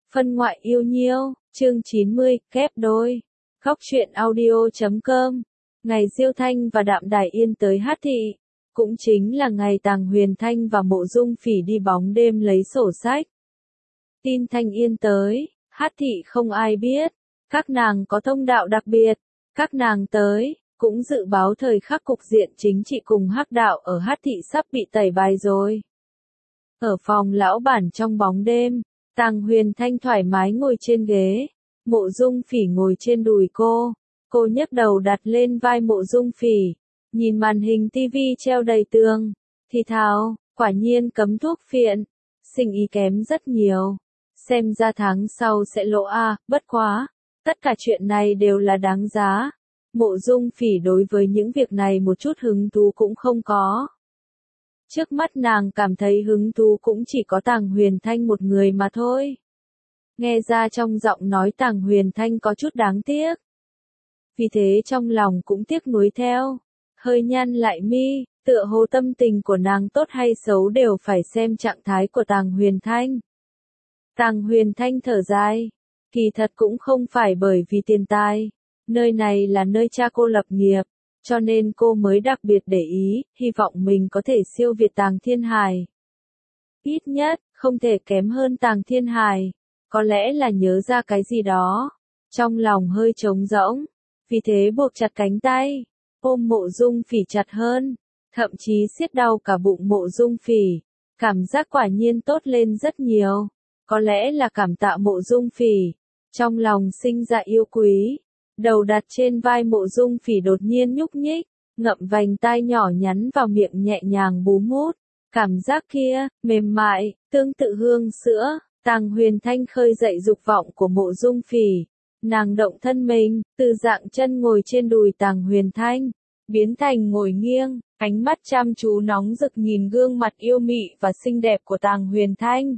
Phân ngoại yêu nhiêu, chương 90, kép đôi. Góc truyện audio.com. Ngày Diêu Thanh và Đạm Đài Yên tới Hát Thị, cũng chính là ngày Tàng Huyền Thanh và Mộ Dung Phỉ đi bóng đêm lấy sổ sách. Tin Thanh Yên tới, Hát Thị không ai biết, các nàng có thông đạo đặc biệt, các nàng tới, cũng dự báo thời khắc cục diện chính trị cùng hắc đạo ở Hát Thị sắp bị tẩy bài rồi. Ở phòng lão bản trong bóng đêm, Tàng Huyền Thanh thoải mái ngồi trên ghế, Mộ Dung Phỉ ngồi trên đùi cô nhấc đầu đặt lên vai Mộ Dung Phỉ, nhìn màn hình tivi treo đầy tường, thì thào, quả nhiên cấm thuốc phiện, sinh ý kém rất nhiều, xem ra tháng sau sẽ lỗ a, bất quá, tất cả chuyện này đều là đáng giá. Mộ Dung Phỉ đối với những việc này một chút hứng thú cũng không có. Trước mắt nàng cảm thấy hứng thú cũng chỉ có Tàng Huyền Thanh một người mà thôi. Nghe ra trong giọng nói Tàng Huyền Thanh có chút đáng tiếc. Vì thế trong lòng cũng tiếc nuối theo. Hơi nhăn lại mi, tựa hồ tâm tình của nàng tốt hay xấu đều phải xem trạng thái của Tàng Huyền Thanh. Tàng Huyền Thanh thở dài. Kỳ thật cũng không phải bởi vì tiền tài. Nơi này là nơi cha cô lập nghiệp. Cho nên cô mới đặc biệt để ý, hy vọng mình có thể siêu việt Tàng Thiên Hải. Ít nhất, không thể kém hơn Tàng Thiên Hải. Có lẽ là nhớ ra cái gì đó. Trong lòng hơi trống rỗng. Vì thế buộc chặt cánh tay. Ôm Mộ Dung Phỉ chặt hơn. Thậm chí siết đau cả bụng Mộ Dung Phỉ. Cảm giác quả nhiên tốt lên rất nhiều. Có lẽ là cảm tạ Mộ Dung Phỉ. Trong lòng sinh ra yêu quý. Đầu đặt trên vai Mộ Dung Phỉ đột nhiên nhúc nhích, ngậm vành tai nhỏ nhắn vào miệng nhẹ nhàng bú mút. Cảm giác kia, mềm mại, tương tự hương sữa. Tàng Huyền Thanh khơi dậy dục vọng của Mộ Dung Phỉ. Nàng động thân mình, từ dạng chân ngồi trên đùi Tàng Huyền Thanh, biến thành ngồi nghiêng, ánh mắt chăm chú nóng rực nhìn gương mặt yêu mị và xinh đẹp của Tàng Huyền Thanh.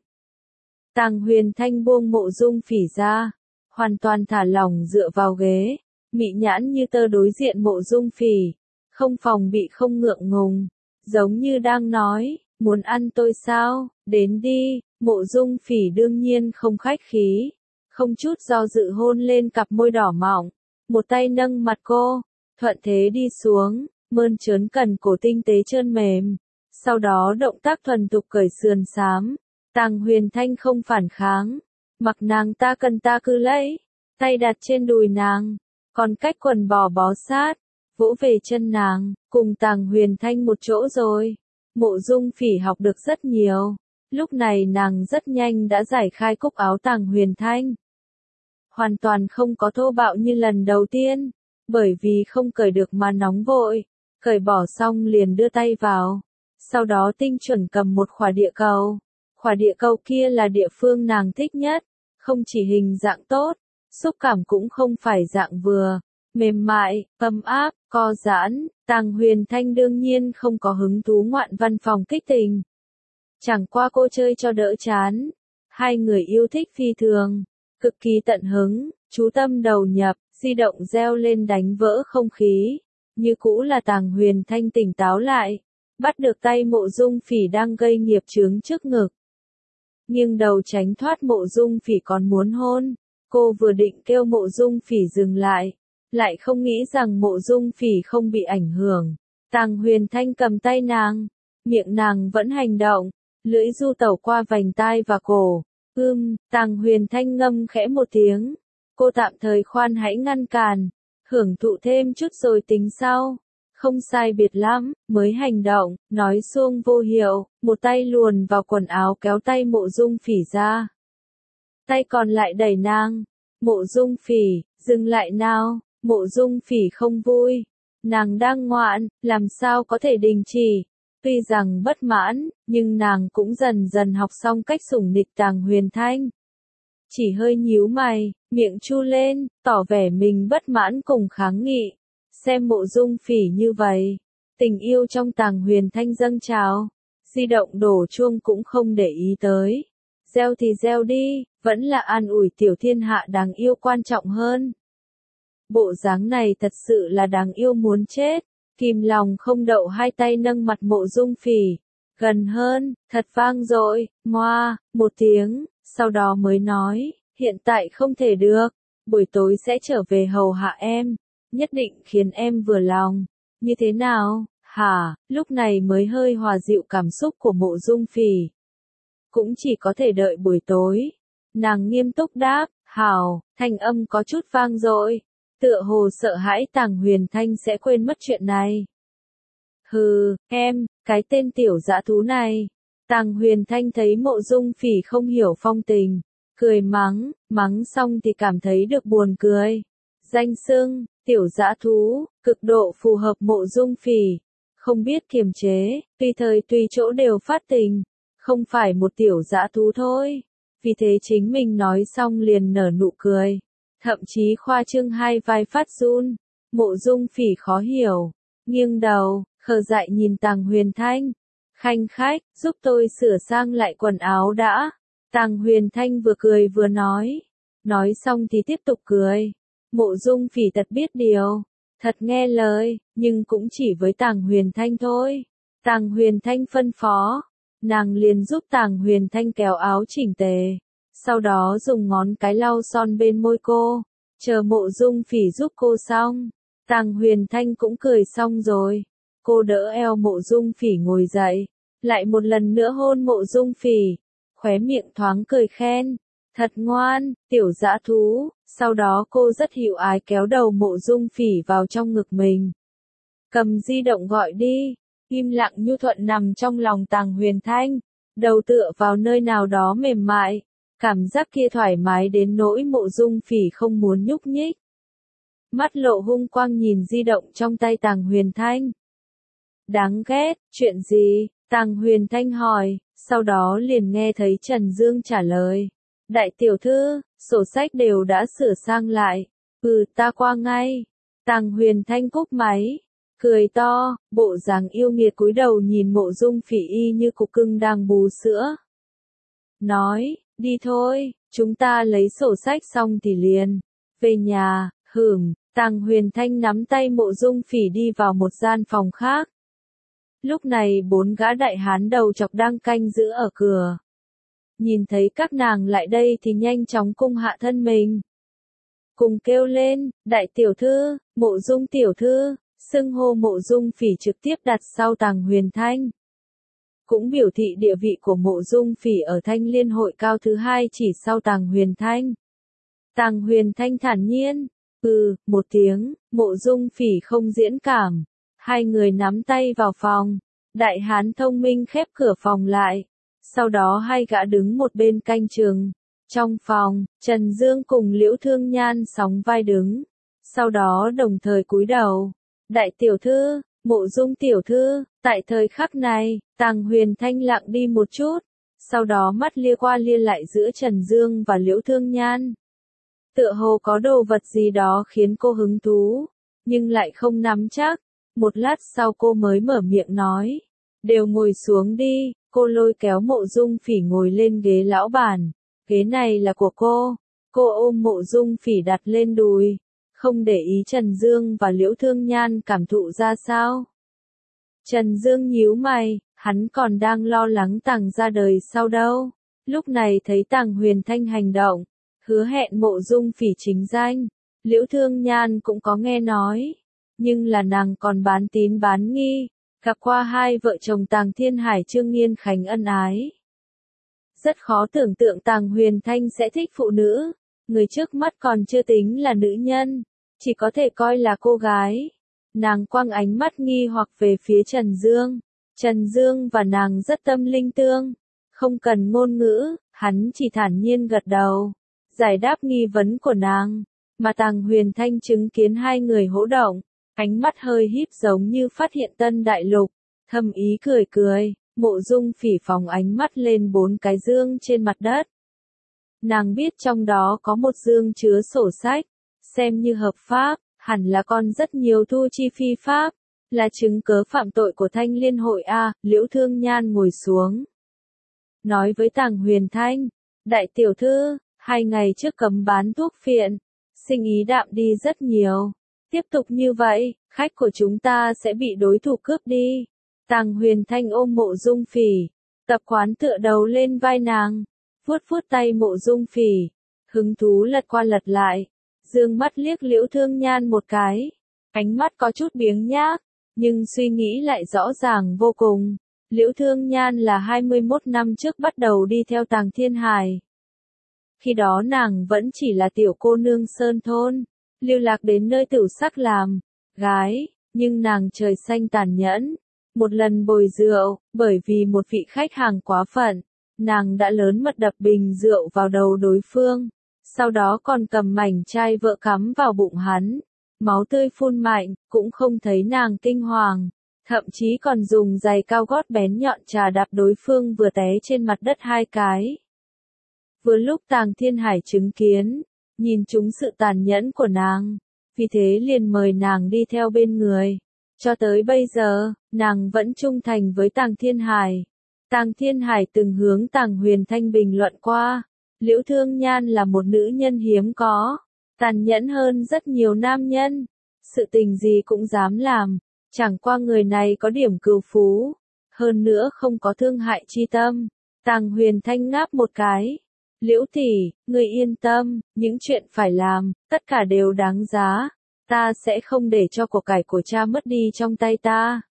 Tàng Huyền Thanh buông Mộ Dung Phỉ ra, hoàn toàn thả lỏng dựa vào ghế, mị nhãn như tơ đối diện Mộ Dung Phỉ, không phòng bị không ngượng ngùng, giống như đang nói, muốn ăn tôi sao, đến đi. Mộ Dung Phỉ đương nhiên không khách khí, không chút do dự hôn lên cặp môi đỏ mọng, một tay nâng mặt cô, thuận thế đi xuống, mơn trớn cần cổ tinh tế trơn mềm, sau đó động tác thuần thục cởi sườn xám. Tàng Huyền Thanh không phản kháng, mặc nàng ta cần ta cứ lấy, tay đặt trên đùi nàng, còn cách quần bó sát, vỗ về chân nàng, cùng Tàng Huyền Thanh một chỗ rồi. Mộ Dung Phỉ học được rất nhiều, lúc này nàng rất nhanh đã giải khai cúc áo Tàng Huyền Thanh. Hoàn toàn không có thô bạo như lần đầu tiên, bởi vì không cởi được mà nóng vội, cởi bỏ xong liền đưa tay vào, sau đó tinh chuẩn cầm một khỏa địa cầu. Khỏa địa cầu kia là địa phương nàng thích nhất, không chỉ hình dạng tốt, xúc cảm cũng không phải dạng vừa, mềm mại, ấm áp, co giãn. Tàng Huyền Thanh đương nhiên không có hứng thú ngoạn văn phòng kích tình. Chẳng qua cô chơi cho đỡ chán. Hai người yêu thích phi thường, cực kỳ tận hứng, chú tâm đầu nhập, di động reo lên đánh vỡ không khí. Như cũ là Tàng Huyền Thanh tỉnh táo lại, bắt được tay Mộ Dung Phỉ đang gây nghiệp chướng trước ngực. Nhưng đầu tránh thoát Mộ Dung Phỉ còn muốn hôn, cô vừa định kêu Mộ Dung Phỉ dừng lại không nghĩ rằng Mộ Dung Phỉ không bị ảnh hưởng. Tàng Huyền Thanh cầm tay nàng, miệng nàng vẫn hành động, lưỡi du tẩu qua vành tai và cổ. Tàng Huyền Thanh ngâm khẽ một tiếng, cô tạm thời khoan hãy ngăn cản, hưởng thụ thêm chút rồi tính sau. Không sai biệt lắm, mới hành động, nói suông vô hiệu, một tay luồn vào quần áo kéo tay Mộ Dung Phỉ ra. Tay còn lại đẩy nàng. Mộ Dung Phỉ, dừng lại nào. Mộ Dung Phỉ không vui. Nàng đang ngoạn, làm sao có thể đình chỉ. Tuy rằng bất mãn, nhưng nàng cũng dần dần học xong cách sủng nịch Tàng Huyền Thanh. Chỉ hơi nhíu mày, miệng chu lên, tỏ vẻ mình bất mãn cùng kháng nghị. Xem Mộ Dung Phỉ như vậy, tình yêu trong Tàng Huyền Thanh dâng trào, di động đổ chuông cũng không để ý tới. Gieo thì gieo đi, vẫn là an ủi tiểu thiên hạ đáng yêu quan trọng hơn. Bộ dáng này thật sự là đáng yêu muốn chết, kìm lòng không đậu hai tay nâng mặt Mộ Dung Phỉ, gần hơn, thật vang dội, ngoa, một tiếng, sau đó mới nói, Hiện tại không thể được, buổi tối sẽ trở về hầu hạ em, nhất định khiến em vừa lòng. Như thế nào, hả? Lúc này mới hơi hòa dịu cảm xúc của Mộ Dung Phỉ. Cũng chỉ có thể đợi buổi tối. Nàng nghiêm túc đáp, hảo, thanh âm có chút vang dội, tựa hồ sợ hãi Tàng Huyền Thanh sẽ quên mất chuyện này. Hừ, em, cái tên tiểu dã thú này. Tàng Huyền Thanh thấy Mộ Dung Phỉ không hiểu phong tình, cười mắng, mắng xong thì cảm thấy được buồn cười. Danh xưng, tiểu dã thú, cực độ phù hợp Mộ Dung Phỉ, không biết kiềm chế, tùy thời tùy chỗ đều phát tình, không phải một tiểu dã thú thôi. Vì thế chính mình nói xong liền nở nụ cười, thậm chí khoa trương hai vai phát run. Mộ Dung Phỉ khó hiểu, nghiêng đầu, khờ dại nhìn Tàng Huyền Thanh. Khanh khách, giúp tôi sửa sang lại quần áo đã. Tàng Huyền Thanh vừa cười vừa nói xong thì tiếp tục cười. Mộ Dung Phỉ thật biết điều, thật nghe lời, nhưng cũng chỉ với Tàng Huyền Thanh thôi. Tàng Huyền Thanh phân phó, nàng liền giúp Tàng Huyền Thanh kéo áo chỉnh tề, sau đó dùng ngón cái lau son bên môi cô, chờ Mộ Dung Phỉ giúp cô xong. Tàng Huyền Thanh cũng cười xong rồi, cô đỡ eo Mộ Dung Phỉ ngồi dậy, lại một lần nữa hôn Mộ Dung Phỉ, khóe miệng thoáng cười khen, thật ngoan, tiểu dã thú. Sau đó cô rất hữu ái kéo đầu Mộ Dung Phỉ vào trong ngực mình. Cầm di động gọi đi. Im lặng nhu thuận nằm trong lòng Tàng Huyền Thanh, đầu tựa vào nơi nào đó mềm mại, cảm giác kia thoải mái đến nỗi Mộ Dung Phỉ không muốn nhúc nhích. Mắt lộ hung quang nhìn di động trong tay Tàng Huyền Thanh. Đáng ghét, chuyện gì? Tàng Huyền Thanh hỏi, sau đó liền nghe thấy Trần Dương trả lời. Đại tiểu thư, sổ sách đều đã sửa sang lại. Ta qua ngay. Tàng Huyền Thanh cúp máy, cười to, bộ dáng yêu nghiệt cúi đầu nhìn Mộ Dung Phỉ y như cục cưng đang bú sữa. Nói, đi thôi, chúng ta lấy sổ sách xong thì liền về nhà. Tàng Huyền Thanh nắm tay Mộ Dung Phỉ đi vào một gian phòng khác. Lúc này 4 gã đại hán đầu chọc đang canh giữ ở cửa. Nhìn thấy các nàng lại đây thì nhanh chóng cung hạ thân mình. Cùng kêu lên, đại tiểu thư, Mộ Dung tiểu thư, xưng hô Mộ Dung Phỉ trực tiếp đặt sau Tàng Huyền Thanh. Cũng biểu thị địa vị của Mộ Dung Phỉ ở Thanh Liên hội cao thứ 2 chỉ sau Tàng Huyền Thanh. Tàng Huyền Thanh thản nhiên, một tiếng, Mộ Dung Phỉ không diễn cảm. Hai người nắm tay vào phòng, đại hán thông minh khép cửa phòng lại. Sau đó hai gã đứng một bên canh chừng. Trong phòng, Trần Dương cùng Liễu Thương Nhan sóng vai đứng. Sau đó đồng thời cúi đầu. Đại tiểu thư, Mộ Dung tiểu thư. Tại thời khắc này, Tàng Huyền Thanh lặng đi một chút. Sau đó mắt lia qua lia lại giữa Trần Dương và Liễu Thương Nhan. Tựa hồ có đồ vật gì đó khiến cô hứng thú, nhưng lại không nắm chắc. Một lát sau cô mới mở miệng nói. Đều ngồi xuống đi. Cô lôi kéo Mộ Dung Phỉ ngồi lên ghế lão bản. Ghế này là của cô. Cô ôm Mộ Dung Phỉ đặt lên đùi. Không để ý Trần Dương và Liễu Thương Nhan cảm thụ ra sao. Trần Dương nhíu mày, hắn còn đang lo lắng Tàng ra đời sau đâu. Lúc này thấy Tàng Huyền Thanh hành động, hứa hẹn Mộ Dung Phỉ chính danh. Liễu Thương Nhan cũng có nghe nói. Nhưng là nàng còn bán tín bán nghi. Gặp qua hai vợ chồng Tàng Thiên Hải Trương Nghiên Khánh ân ái. Rất khó tưởng tượng Tàng Huyền Thanh sẽ thích phụ nữ. Người trước mắt còn chưa tính là nữ nhân, chỉ có thể coi là cô gái. Nàng quăng ánh mắt nghi hoặc về phía Trần Dương. Trần Dương và nàng rất tâm linh tương. Không cần ngôn ngữ, hắn chỉ thản nhiên gật đầu. Giải đáp nghi vấn của nàng. Mà Tàng Huyền Thanh chứng kiến hai người hỗ động. Ánh mắt hơi híp giống như phát hiện tân đại lục, thầm ý cười cười. Mộ Dung Phỉ phóng ánh mắt lên 4 cái dương trên mặt đất. Nàng biết trong đó có một dương chứa sổ sách, xem như hợp pháp, hẳn là còn rất nhiều thu chi phi pháp, là chứng cớ phạm tội của Thanh Liên hội a. Liễu Thương Nhan ngồi xuống, nói với Tàng Huyền Thanh, đại tiểu thư, 2 ngày trước cấm bán thuốc phiện, sinh ý đạm đi rất nhiều. Tiếp tục như vậy, khách của chúng ta sẽ bị đối thủ cướp đi. Tàng Huyền Thanh ôm Mộ Dung Phỉ, tập quán tựa đầu lên vai nàng, vuốt vuốt tay Mộ Dung Phỉ. hứng thú lật qua lật lại, dương mắt liếc Liễu Thương Nhan một cái, ánh mắt có chút biếng nhác, nhưng suy nghĩ lại rõ ràng vô cùng. Liễu Thương Nhan là 21 năm trước bắt đầu đi theo Tàng Thiên Hải. Khi đó nàng vẫn chỉ là tiểu cô nương sơn thôn, lưu lạc đến nơi tửu sắc làm gái, nhưng nàng trời xanh tàn nhẫn. Một lần bồi rượu, bởi vì một vị khách hàng quá phận, nàng đã lớn mật đập bình rượu vào đầu đối phương, sau đó còn cầm mảnh chai vỡ cắm vào bụng hắn. Máu tươi phun mạnh, cũng không thấy nàng kinh hoàng, thậm chí còn dùng giày cao gót bén nhọn chà đạp đối phương vừa té trên mặt đất 2 cái. Vừa lúc Tàng Thiên Hải chứng kiến, nhìn trúng sự tàn nhẫn của nàng, vì thế liền mời nàng đi theo bên người. Cho tới bây giờ, nàng vẫn trung thành với Tàng Thiên Hải. Tàng Thiên Hải từng hướng Tàng Huyền Thanh bình luận qua, Liễu Thương Nhan là một nữ nhân hiếm có, tàn nhẫn hơn rất nhiều nam nhân, sự tình gì cũng dám làm, chẳng qua người này có điểm cừu phú, hơn nữa không có thương hại chi tâm. Tàng Huyền Thanh ngáp một cái, Liễu tỷ, ngươi yên tâm, những chuyện phải làm, tất cả đều đáng giá, ta sẽ không để cho của cải của cha mất đi trong tay ta.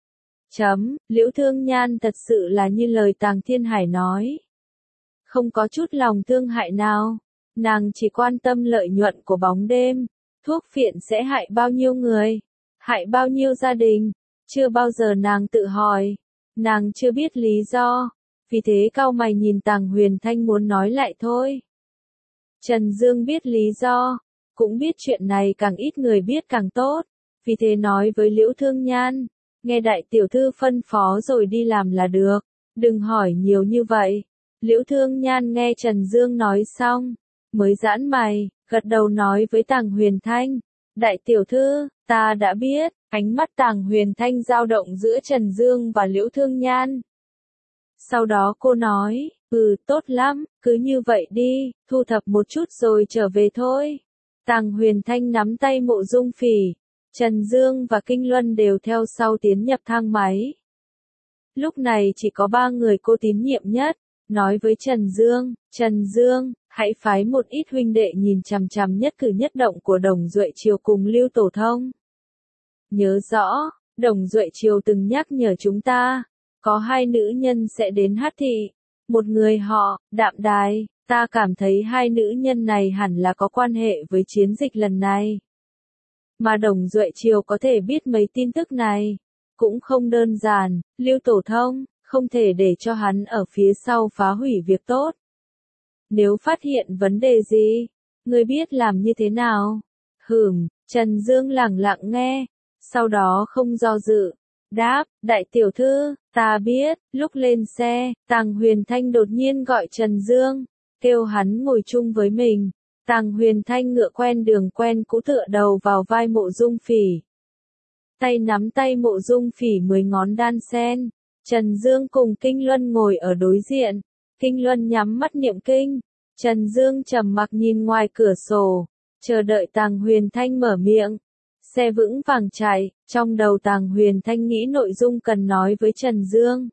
Liễu Thương Nhan thật sự là như lời Tàng Thiên Hải nói, không có chút lòng thương hại nào. Nàng chỉ quan tâm lợi nhuận của bóng đêm, thuốc phiện sẽ hại bao nhiêu người, hại bao nhiêu gia đình, chưa bao giờ nàng tự hỏi, nàng chưa biết lý do, vì thế cau mày nhìn Tàng Huyền Thanh muốn nói lại thôi. Trần Dương biết lý do, cũng biết chuyện này càng ít người biết càng tốt, vì thế nói với Liễu Thương Nhan, nghe đại tiểu thư phân phó rồi đi làm là được, đừng hỏi nhiều như vậy. Liễu Thương Nhan nghe Trần Dương nói xong, mới giãn mày, gật đầu nói với Tàng Huyền Thanh, đại tiểu thư, ta đã biết. Ánh mắt Tàng Huyền Thanh dao động giữa Trần Dương và Liễu Thương Nhan. Sau đó cô nói, tốt lắm, cứ như vậy đi, thu thập một chút rồi trở về thôi. Tàng Huyền Thanh nắm tay Mộ Dung Phỉ, Trần Dương và Kinh Luân đều theo sau tiến nhập thang máy. Lúc này chỉ có 3 người cô tín nhiệm nhất, nói với Trần Dương, hãy phái một ít huynh đệ nhìn chằm chằm nhất cử nhất động của Đồng Duệ Triều cùng Lưu Tổ Thông. Nhớ rõ, Đồng Duệ Triều từng nhắc nhở chúng ta, có 2 nữ nhân sẽ đến Hát Thị, một người họ, Đạm Đài, ta cảm thấy 2 nữ nhân này hẳn là có quan hệ với chiến dịch lần này. Mà Đồng Duệ Triều có thể biết mấy tin tức này, cũng không đơn giản, Lưu Tổ Thông, không thể để cho hắn ở phía sau phá hủy việc tốt. Nếu phát hiện vấn đề gì, ngươi biết làm như thế nào? Trần Dương lẳng lặng nghe, sau đó không do dự, đáp, đại tiểu thư, ta biết. Lúc lên xe, Tàng Huyền Thanh đột nhiên gọi Trần Dương, kêu hắn ngồi chung với mình. Tàng Huyền Thanh ngựa quen đường quen cũ tựa đầu vào vai Mộ Dung Phỉ. Tay nắm tay Mộ Dung Phỉ 10 ngón đan sen. Trần Dương cùng Kinh Luân ngồi ở đối diện. Kinh Luân nhắm mắt niệm kinh. Trần Dương trầm mặc nhìn ngoài cửa sổ, chờ đợi Tàng Huyền Thanh mở miệng. Xe vững vàng chạy, trong đầu Tàng Huyền Thanh nghĩ nội dung cần nói với Trần Dương.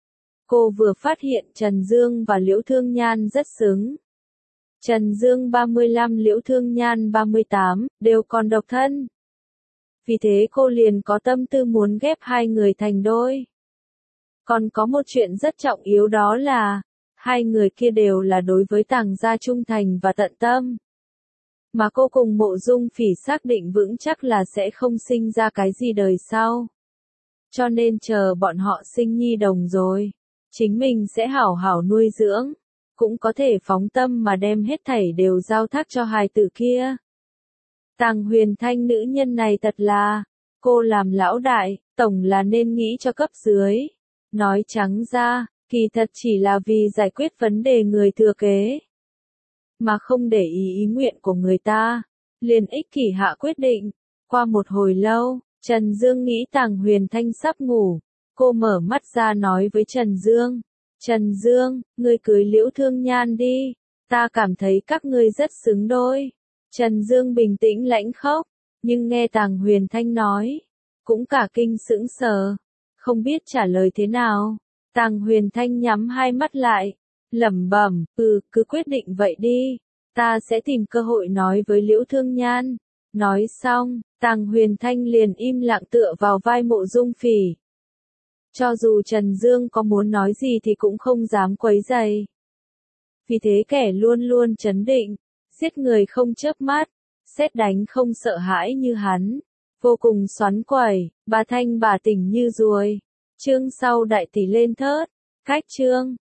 Cô vừa phát hiện Trần Dương và Liễu Thương Nhan rất xứng. Trần Dương 35, Liễu Thương Nhan 38, đều còn độc thân. Vì thế cô liền có tâm tư muốn ghép 2 người thành đôi. Còn có một chuyện rất trọng yếu đó là, 2 người kia đều là đối với Tàng gia trung thành và tận tâm. Mà cô cùng Mộ Dung Phỉ xác định vững chắc là sẽ không sinh ra cái gì đời sau. Cho nên chờ bọn họ sinh nhi đồng rồi, chính mình sẽ hảo hảo nuôi dưỡng, cũng có thể phóng tâm mà đem hết thảy đều giao thác cho hài tử kia. Tàng Huyền Thanh nữ nhân này thật là, cô làm lão đại, tổng là nên nghĩ cho cấp dưới. Nói trắng ra, kỳ thật chỉ là vì giải quyết vấn đề người thừa kế. Mà không để ý nguyện của người ta, liền ích kỷ hạ quyết định. Qua một hồi lâu, Trần Dương nghĩ Tàng Huyền Thanh sắp ngủ. Cô mở mắt ra nói với Trần Dương. Trần Dương, ngươi cưới Liễu Thương Nhan đi, ta cảm thấy các ngươi rất xứng đôi. Trần Dương bình tĩnh lãnh khốc, nhưng nghe Tàng Huyền Thanh nói, cũng cả kinh sững sờ, không biết trả lời thế nào. Tàng Huyền Thanh nhắm 2 mắt lại, lẩm bẩm, cứ quyết định vậy đi. Ta sẽ tìm cơ hội nói với Liễu Thương Nhan. Nói xong, Tàng Huyền Thanh liền im lặng tựa vào vai Mộ Dung Phỉ. Cho dù Trần Dương có muốn nói gì thì cũng không dám quấy rầy. Vì thế kẻ luôn luôn trấn định, giết người không chớp mắt, sét đánh không sợ hãi như hắn, vô cùng xoắn quẩy, bà thanh bà tỉnh như ruồi. Chương sau đại tỷ lên thớt, cách chương.